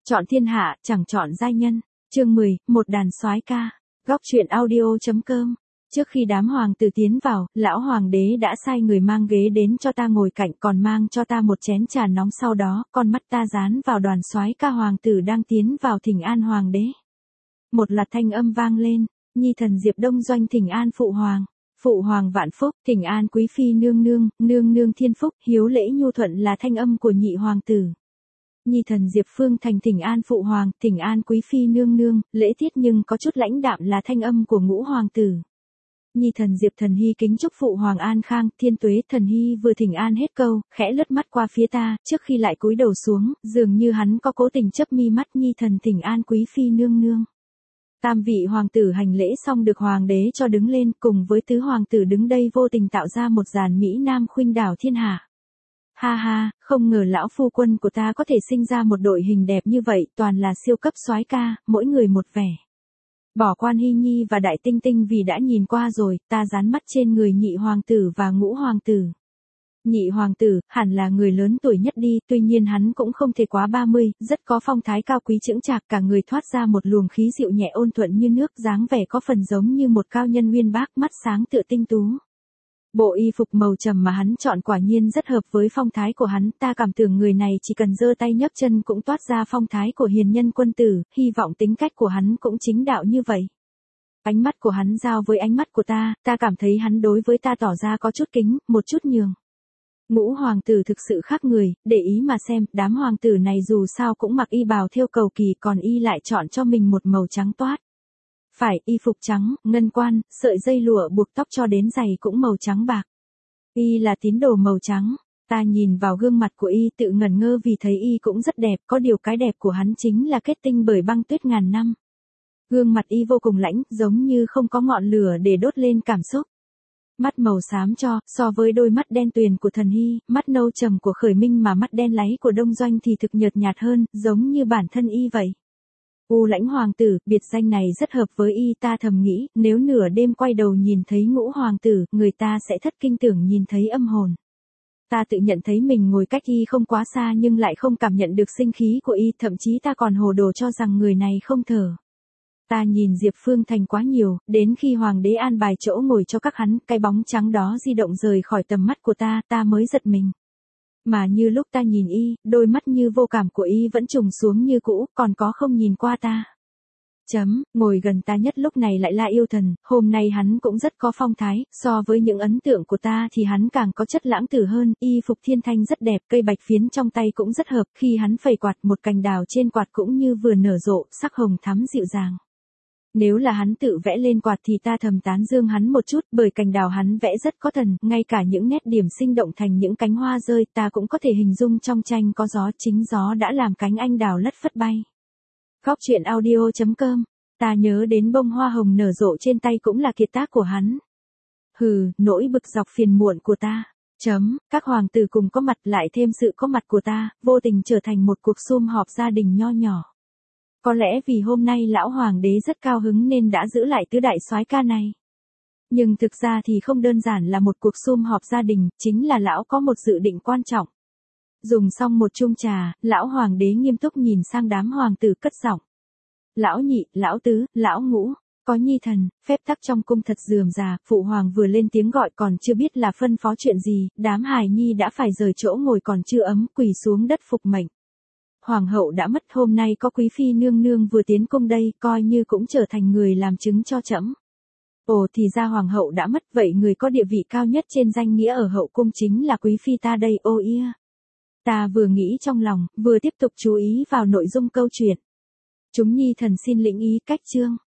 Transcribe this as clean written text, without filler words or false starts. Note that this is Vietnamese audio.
Chọn thiên hạ, chẳng chọn giai nhân. Chương 10, một đàn soái ca. Góc truyện audio.com. Trước khi đám hoàng tử tiến vào, lão hoàng đế đã sai người mang ghế đến cho ta ngồi cạnh, còn mang cho ta một chén trà nóng, sau đó, con mắt ta dán vào đoàn soái ca hoàng tử đang tiến vào thỉnh an hoàng đế. Một loạt thanh âm vang lên, nhi thần Diệp Đông Doanh thỉnh an phụ hoàng. Phụ hoàng vạn phúc, thỉnh an quý phi nương nương, nương nương thiên phúc, hiếu lễ nhu thuận là thanh âm của nhị hoàng tử. Nhi thần Diệp Phương Thành thỉnh an phụ hoàng, thỉnh an quý phi nương nương, lễ tiết nhưng có chút lãnh đạm là thanh âm của ngũ hoàng tử. Nhi thần Diệp Thần Hy kính chúc phụ hoàng an khang, thiên tuế. Thần Hy vừa thỉnh an hết câu, khẽ lướt mắt qua phía ta, trước khi lại cúi đầu xuống, dường như hắn có cố tình chớp mi mắt. Nhi thần thỉnh an quý phi nương nương. Tam vị hoàng tử hành lễ xong được hoàng đế cho đứng lên, cùng với tứ hoàng tử đứng đây vô tình tạo ra một dàn mỹ nam khuynh đảo thiên hạ. Ha ha, không ngờ lão phu quân của ta có thể sinh ra một đội hình đẹp như vậy, toàn là siêu cấp soái ca, mỗi người một vẻ. Bỏ Quan Hy Nhi và Đại Tinh Tinh vì đã nhìn qua rồi, ta dán mắt trên người nhị hoàng tử và ngũ hoàng tử. Nhị hoàng tử, hẳn là người lớn tuổi nhất đi, tuy nhiên hắn cũng không thể quá 30, rất có phong thái cao quý chững chạc, cả người thoát ra một luồng khí dịu nhẹ ôn thuận như nước, dáng vẻ có phần giống như một cao nhân uyên bác, mắt sáng tựa tinh tú. Bộ y phục màu trầm mà hắn chọn quả nhiên rất hợp với phong thái của hắn, ta cảm tưởng người này chỉ cần giơ tay nhấc chân cũng toát ra phong thái của hiền nhân quân tử, hy vọng tính cách của hắn cũng chính đạo như vậy. Ánh mắt của hắn giao với ánh mắt của ta cảm thấy hắn đối với ta tỏ ra có chút kính, một chút nhường. Ngũ hoàng tử thực sự khác người, để ý mà xem, đám hoàng tử này dù sao cũng mặc y bào thêu cầu kỳ, còn y lại chọn cho mình một màu trắng toát. Phải, y phục trắng, ngân quan, sợi dây lụa buộc tóc cho đến giày cũng màu trắng bạc. Y là tín đồ màu trắng. Ta nhìn vào gương mặt của y tự ngẩn ngơ vì thấy y cũng rất đẹp, có điều cái đẹp của hắn chính là kết tinh bởi băng tuyết ngàn năm. Gương mặt y vô cùng lãnh, giống như không có ngọn lửa để đốt lên cảm xúc. Mắt màu xám cho, so với đôi mắt đen tuyền của Thần Hy, mắt nâu trầm của Khởi Minh mà mắt đen láy của Đông Doanh thì thực nhợt nhạt hơn, giống như bản thân y vậy. U Lãnh hoàng tử, biệt danh này rất hợp với y, ta thầm nghĩ, nếu nửa đêm quay đầu nhìn thấy ngũ hoàng tử, người ta sẽ thất kinh tưởng nhìn thấy âm hồn. Ta tự nhận thấy mình ngồi cách y không quá xa nhưng lại không cảm nhận được sinh khí của y, thậm chí ta còn hồ đồ cho rằng người này không thở. Ta nhìn Diệp Phương Thành quá nhiều, đến khi hoàng đế an bài chỗ ngồi cho các hắn, cái bóng trắng đó di động rời khỏi tầm mắt của ta mới giật mình. Mà như lúc ta nhìn y, đôi mắt như vô cảm của y vẫn trùng xuống như cũ, còn có không nhìn qua ta. Ngồi gần ta nhất lúc này lại là Yêu Thần, hôm nay hắn cũng rất có phong thái, so với những ấn tượng của ta thì hắn càng có chất lãng tử hơn, y phục thiên thanh rất đẹp, cây bạch phiến trong tay cũng rất hợp, khi hắn phẩy quạt một cành đào trên quạt cũng như vừa nở rộ, sắc hồng thắm dịu dàng. Nếu là hắn tự vẽ lên quạt thì ta thầm tán dương hắn một chút, bởi cành đào hắn vẽ rất có thần, ngay cả những nét điểm sinh động thành những cánh hoa rơi ta cũng có thể hình dung trong tranh có gió, chính gió đã làm cánh anh đào lất phất bay. Góc truyện audio.com, ta nhớ đến bông hoa hồng nở rộ trên tay cũng là kiệt tác của hắn. Hừ, nỗi bực dọc phiền muộn của ta. Các hoàng tử cùng có mặt lại thêm sự có mặt của ta, vô tình trở thành một cuộc sum họp gia đình nho nhỏ. Có lẽ vì hôm nay lão hoàng đế rất cao hứng nên đã giữ lại tứ đại soái ca này. Nhưng thực ra thì không đơn giản là một cuộc sum họp gia đình, chính là lão có một dự định quan trọng. Dùng xong một chung trà, lão hoàng đế nghiêm túc nhìn sang đám hoàng tử cất giọng. Lão nhị, lão tứ, lão ngũ, có nhi thần, phép tắc trong cung thật rườm rà, phụ hoàng vừa lên tiếng gọi còn chưa biết là phân phó chuyện gì, đám hài nhi đã phải rời chỗ ngồi còn chưa ấm, quỳ xuống đất phục mệnh. Hoàng hậu đã mất, hôm nay có quý phi nương nương vừa tiến cung đây, coi như cũng trở thành người làm chứng cho trẫm. Ồ, thì ra hoàng hậu đã mất, vậy người có địa vị cao nhất trên danh nghĩa ở hậu cung chính là quý phi ta đây, ô ia. Ta vừa nghĩ trong lòng, vừa tiếp tục chú ý vào nội dung câu chuyện. Chúng nhi thần xin lĩnh ý cách chương.